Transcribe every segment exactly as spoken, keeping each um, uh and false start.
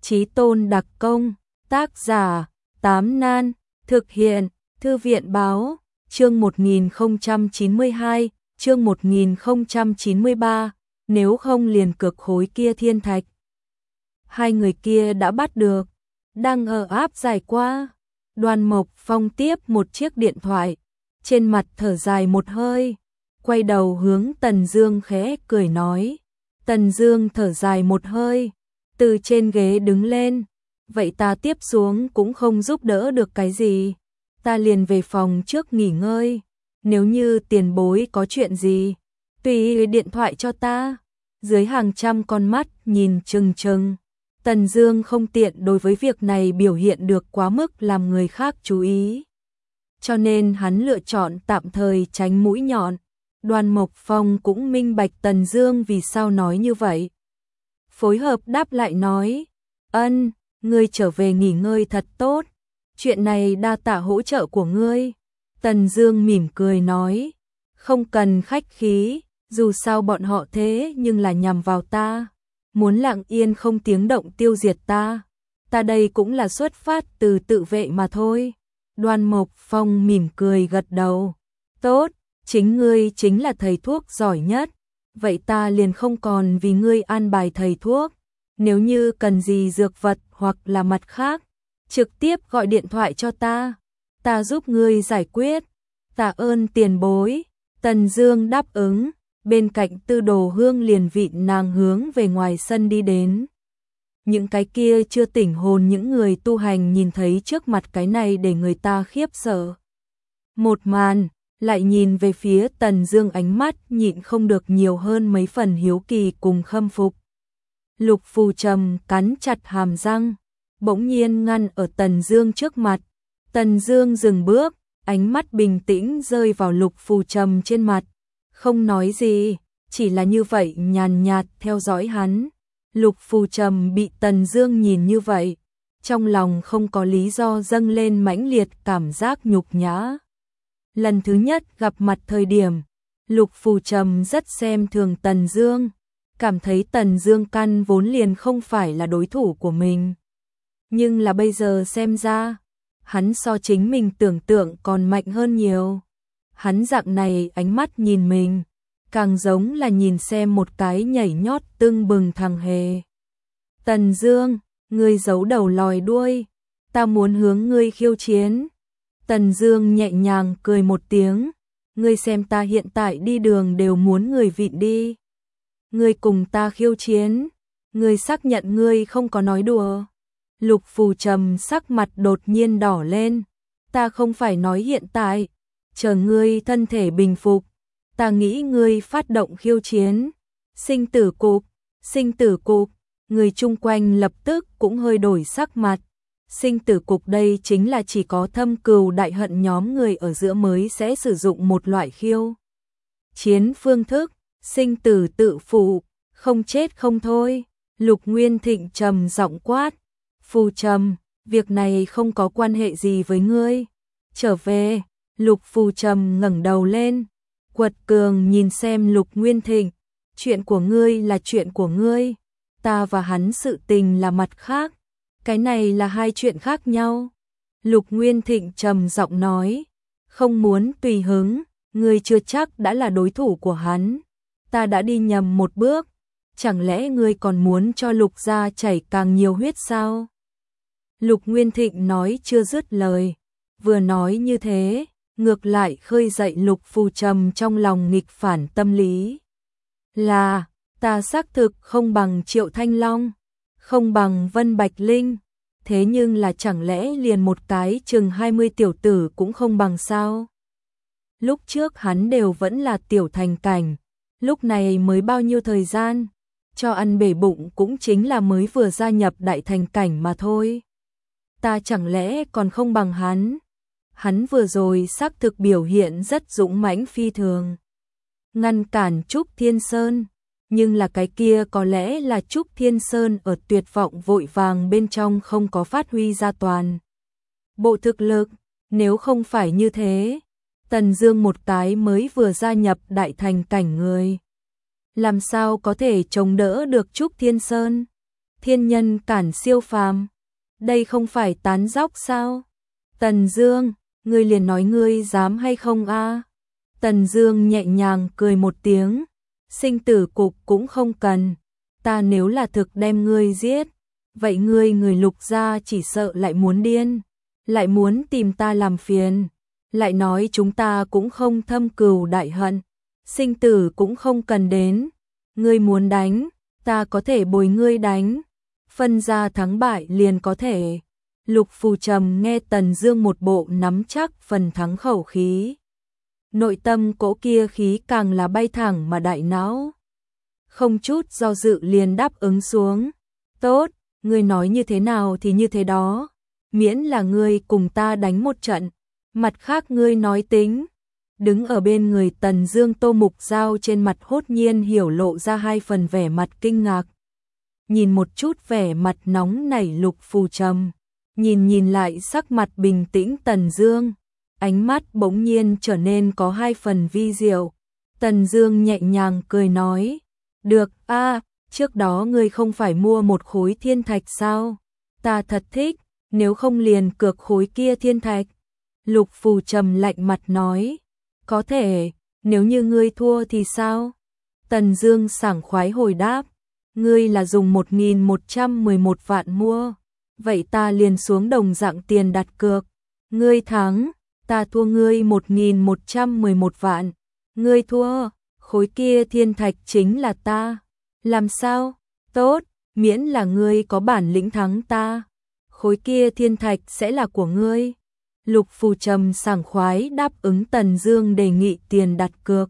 Chí tôn đặc công, tác giả, Tám Nan, thực hiện, Thư viện báo, chương một nghìn không trăm chín mươi hai, chương một nghìn không trăm chín mươi ba, nếu không liền cực khối kia thiên thạch. Hai người kia đã bắt được, đang ở áp giải qua. Đoàn Mộc Phong tiếp một chiếc điện thoại, trên mặt thở dài một hơi, quay đầu hướng Tần Dương khẽ cười nói. Tần Dương thở dài một hơi, từ trên ghế đứng lên, vậy ta tiếp xuống cũng không giúp đỡ được cái gì, ta liền về phòng trước nghỉ ngơi, nếu như tiền bối có chuyện gì, tùy điện thoại cho ta. Dưới hàng trăm con mắt nhìn chừng chừng, Tần Dương không tiện đối với việc này biểu hiện được quá mức làm người khác chú ý, cho nên hắn lựa chọn tạm thời tránh mũi nhọn. Đoàn Mộc Phong cũng minh bạch Tần Dương vì sao nói như vậy, phối hợp đáp lại nói, ân, ngươi trở về nghỉ ngơi thật tốt, chuyện này đa tạ hỗ trợ của ngươi. Tần Dương mỉm cười nói, không cần khách khí, dù sao bọn họ thế nhưng là nhằm vào ta, muốn lặng yên không tiếng động tiêu diệt ta, ta đây cũng là xuất phát từ tự vệ mà thôi. Đoàn Mộc Phong mỉm cười gật đầu, tốt, chính ngươi chính là thầy thuốc giỏi nhất, vậy ta liền không còn vì ngươi an bài thầy thuốc, nếu như cần gì dược vật hoặc là mặt khác, trực tiếp gọi điện thoại cho ta, ta giúp ngươi giải quyết. Tạ ơn tiền bối. Tần Dương đáp ứng, bên cạnh Tư Đồ Hương liền vịn nàng hướng về ngoài sân đi đến. Những cái kia chưa tỉnh hồn những người tu hành nhìn thấy trước mặt cái này để người ta khiếp sợ một màn, lại nhìn về phía Tần Dương, ánh mắt nhịn không được nhiều hơn mấy phần hiếu kỳ cùng khâm phục. Lục Phù Trầm cắn chặt hàm răng, bỗng nhiên ngăn ở Tần Dương trước mặt. Tần Dương dừng bước, ánh mắt bình tĩnh rơi vào Lục Phù Trầm trên mặt, không nói gì, chỉ là như vậy nhàn nhạt theo dõi hắn. Lục Phù Trầm bị Tần Dương nhìn như vậy, trong lòng không có lý do dâng lên mãnh liệt cảm giác nhục nhã. Lần thứ nhất gặp mặt thời điểm, Lục Phù Trầm rất xem thường Tần Dương, cảm thấy Tần Dương căn vốn liền không phải là đối thủ của mình. Nhưng là bây giờ xem ra, hắn so chính mình tưởng tượng còn mạnh hơn nhiều. Hắn dạng này ánh mắt nhìn mình, càng giống là nhìn xem một cái nhảy nhót tưng bừng thằng hề. Tần Dương, ngươi giấu đầu lòi đuôi, ta muốn hướng ngươi khiêu chiến. Tần Dương nhẹ nhàng cười một tiếng, ngươi xem ta hiện tại đi đường đều muốn người vịn đi. Ngươi cùng ta khiêu chiến, ngươi xác nhận ngươi không có nói đùa. Lục Phù Trầm sắc mặt đột nhiên đỏ lên, ta không phải nói hiện tại, chờ ngươi thân thể bình phục, ta nghĩ ngươi phát động khiêu chiến. Sinh tử cục, sinh tử cục, người chung quanh lập tức cũng hơi đổi sắc mặt. Sinh tử cục đây chính là chỉ có thâm cừu đại hận nhóm người ở giữa mới sẽ sử dụng một loại khiêu chiến phương thức, sinh tử tự phụ, không chết không thôi. Lục Nguyên Thịnh trầm giọng quát, Phù Trầm, việc này không có quan hệ gì với ngươi, trở về. Lục Phù Trầm ngẩng đầu lên, quật cường nhìn xem Lục Nguyên Thịnh, chuyện của ngươi là chuyện của ngươi, ta và hắn sự tình là mặt khác, cái này là hai chuyện khác nhau. Lục Nguyên Thịnh trầm giọng nói, không muốn tùy hứng, ngươi chưa chắc đã là đối thủ của hắn, ta đã đi nhầm một bước, chẳng lẽ ngươi còn muốn cho Lục gia chảy càng nhiều huyết sao? Lục Nguyên Thịnh nói chưa dứt lời, vừa nói như thế, ngược lại khơi dậy Lục Phù Trầm trong lòng nghịch phản tâm lý. Là, ta xác thực không bằng Triệu Thanh Long, không bằng Vân Bạch Linh, thế nhưng là chẳng lẽ liền một cái chừng hai mươi tiểu tử cũng không bằng sao? Lúc trước hắn đều vẫn là tiểu thành cảnh, lúc này mới bao nhiêu thời gian, cho ăn bể bụng cũng chính là mới vừa gia nhập đại thành cảnh mà thôi. Ta chẳng lẽ còn không bằng hắn? Hắn vừa rồi xác thực biểu hiện rất dũng mãnh phi thường, ngăn cản Trúc Thiên Sơn, nhưng là cái kia có lẽ là Trúc Thiên Sơn ở tuyệt vọng vội vàng bên trong không có phát huy ra toàn bộ thực lực, nếu không phải như thế, Tần Dương một cái mới vừa gia nhập đại thành cảnh người, làm sao có thể chống đỡ được Trúc Thiên Sơn? Thiên nhân cản siêu phàm, đây không phải tán dóc sao? Tần Dương, ngươi liền nói ngươi dám hay không a? Tần Dương nhẹ nhàng cười một tiếng, sinh tử cục cũng không cần, ta nếu là thực đem ngươi giết, vậy ngươi người Lục gia chỉ sợ lại muốn điên, lại muốn tìm ta làm phiền, lại nói chúng ta cũng không thâm cừu đại hận, sinh tử cũng không cần đến, ngươi muốn đánh, ta có thể bồi ngươi đánh, phân ra thắng bại liền có thể. Lục Phù Trầm nghe Tần Dương một bộ nắm chắc phần thắng khẩu khí, nội tâm cỗ kia khí càng là bay thẳng mà đại não. Không chút do dự liền đáp ứng xuống. Tốt, ngươi nói như thế nào thì như thế đó, miễn là ngươi cùng ta đánh một trận, mặt khác ngươi nói tính. Đứng ở bên người Tần Dương Tô Mục Dao trên mặt hốt nhiên hiểu lộ ra hai phần vẻ mặt kinh ngạc. Nhìn một chút vẻ mặt nóng nảy Lục Phù Trầm, nhìn nhìn lại sắc mặt bình tĩnh Tần Dương, ánh mắt bỗng nhiên trở nên có hai phần vi diệu. Tần Dương nhẹ nhàng cười nói, được a, trước đó ngươi không phải mua một khối thiên thạch sao? Ta thật thích, nếu không liền cược khối kia thiên thạch. Lục Phù Trầm lạnh mặt nói, có thể, nếu như ngươi thua thì sao? Tần Dương sảng khoái hồi đáp, ngươi là dùng một nghìn một trăm mười một vạn mua, vậy ta liền xuống đồng dạng tiền đặt cược, ngươi thắng, ta thua ngươi một nghìn một trăm mười một vạn, ngươi thua, khối kia thiên thạch chính là ta. Làm sao? Tốt, miễn là ngươi có bản lĩnh thắng ta, khối kia thiên thạch sẽ là của ngươi. Lục Phù Trầm sảng khoái đáp ứng Tần Dương đề nghị tiền đặt cược.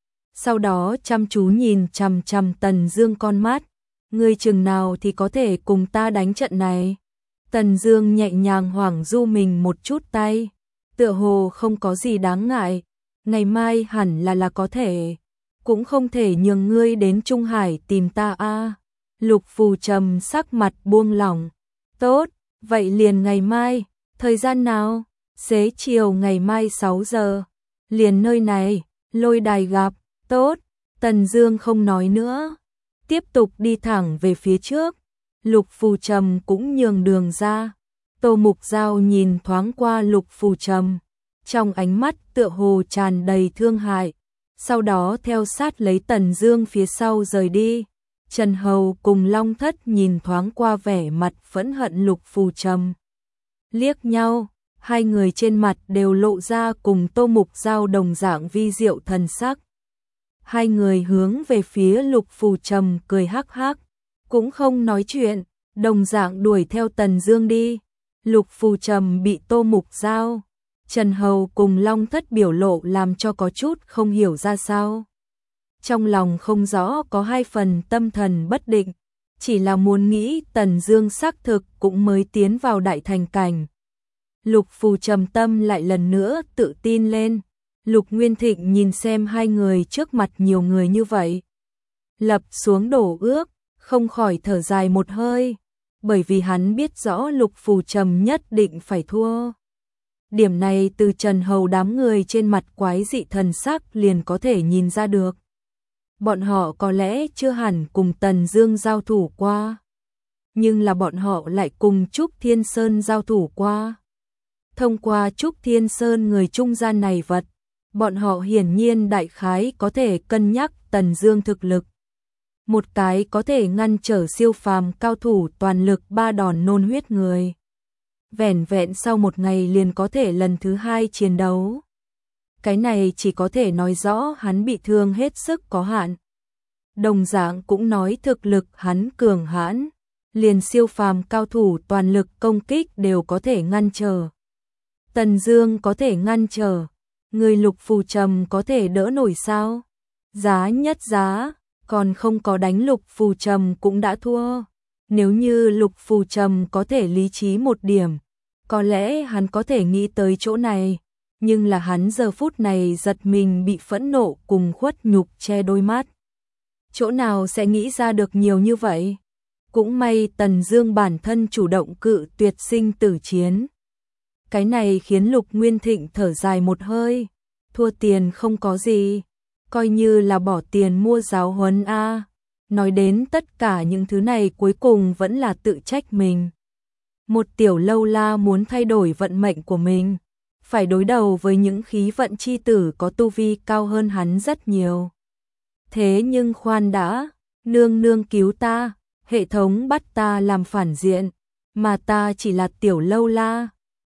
Sau đó chăm chú nhìn chằm chằm Tần Dương con mắt, ngươi chừng nào thì có thể cùng ta đánh trận này? Tần Dương nhẹ nhàng hoảng du mình một chút tay, tựa hồ không có gì đáng ngại, ngày mai hẳn là là có thể, cũng không thể nhường ngươi đến Trung Hải tìm ta a. Lục Phù Trầm sắc mặt buông lỏng, tốt, vậy liền ngày mai, thời gian nào? Xế chiều ngày mai sáu giờ, liền nơi này, lôi đài gặp, tốt, Tần Dương không nói nữa, tiếp tục đi thẳng về phía trước. Lục Phù Trầm cũng nhường đường ra. Tô Mục Dao nhìn thoáng qua Lục Phù Trầm, trong ánh mắt tựa hồ tràn đầy thương hại, sau đó theo sát lấy Tần Dương phía sau rời đi. Trần Hầu cùng Long Thất nhìn thoáng qua vẻ mặt phẫn hận Lục Phù Trầm, liếc nhau, hai người trên mặt đều lộ ra cùng Tô Mục Dao đồng dạng vi diệu thần sắc. Hai người hướng về phía Lục Phù Trầm cười hắc hắc, cũng không nói chuyện, đồng dạng đuổi theo Tần Dương đi. Lục Phù Trầm bị Tô Mục Dao, Trần Hầu cùng Long Thất biểu lộ làm cho có chút không hiểu ra sao. Trong lòng không rõ có hai phần tâm thần bất định, chỉ là muốn nghĩ Tần Dương xác thực cũng mới tiến vào đại thành cảnh. Lục Phù Trầm tâm lại lần nữa tự tin lên. Lục Nguyên Thịnh nhìn xem hai người trước mặt nhiều người như vậy, lập xuống đổ ước, không khỏi thở dài một hơi, bởi vì hắn biết rõ Lục Phù Trầm nhất định phải thua. Điểm này từ Trần Hầu đám người trên mặt quái dị thần sắc liền có thể nhìn ra được. Bọn họ có lẽ chưa hẳn cùng Tần Dương giao thủ qua, nhưng là bọn họ lại cùng Trúc Thiên Sơn giao thủ qua. Thông qua Trúc Thiên Sơn người trung gian này vật, bọn họ hiển nhiên đại khái có thể cân nhắc Tần Dương thực lực. Một cái có thể ngăn trở siêu phàm cao thủ toàn lực ba đòn nôn huyết người, vẻn vẹn sau một ngày liền có thể lần thứ hai chiến đấu. Cái này chỉ có thể nói rõ hắn bị thương hết sức có hạn. Đồng dạng cũng nói thực lực hắn cường hãn, liền siêu phàm cao thủ toàn lực công kích đều có thể ngăn trở. Tần Dương có thể ngăn trở, người Lục Phù Trầm có thể đỡ nổi sao? Giá nhất giá, còn không có đánh Lục Phù Trầm cũng đã thua. Nếu như Lục Phù Trầm có thể lý trí một điểm, có lẽ hắn có thể nghĩ tới chỗ này, nhưng là hắn giờ phút này giật mình bị phẫn nộ cùng khuất nhục che đôi mắt. Chỗ nào sẽ nghĩ ra được nhiều như vậy? Cũng may Tần Dương bản thân chủ động cự tuyệt sinh tử chiến. Cái này khiến Lục Nguyên Thịnh thở dài một hơi, thua tiền không có gì, coi như là bỏ tiền mua giáo huấn a. Nói đến tất cả những thứ này cuối cùng vẫn là tự trách mình. Một tiểu lâu la muốn thay đổi vận mệnh của mình, phải đối đầu với những khí vận chi tử có tu vi cao hơn hắn rất nhiều. Thế nhưng khoan đã, nương nương cứu ta, hệ thống bắt ta làm phản diện, mà ta chỉ là tiểu lâu la,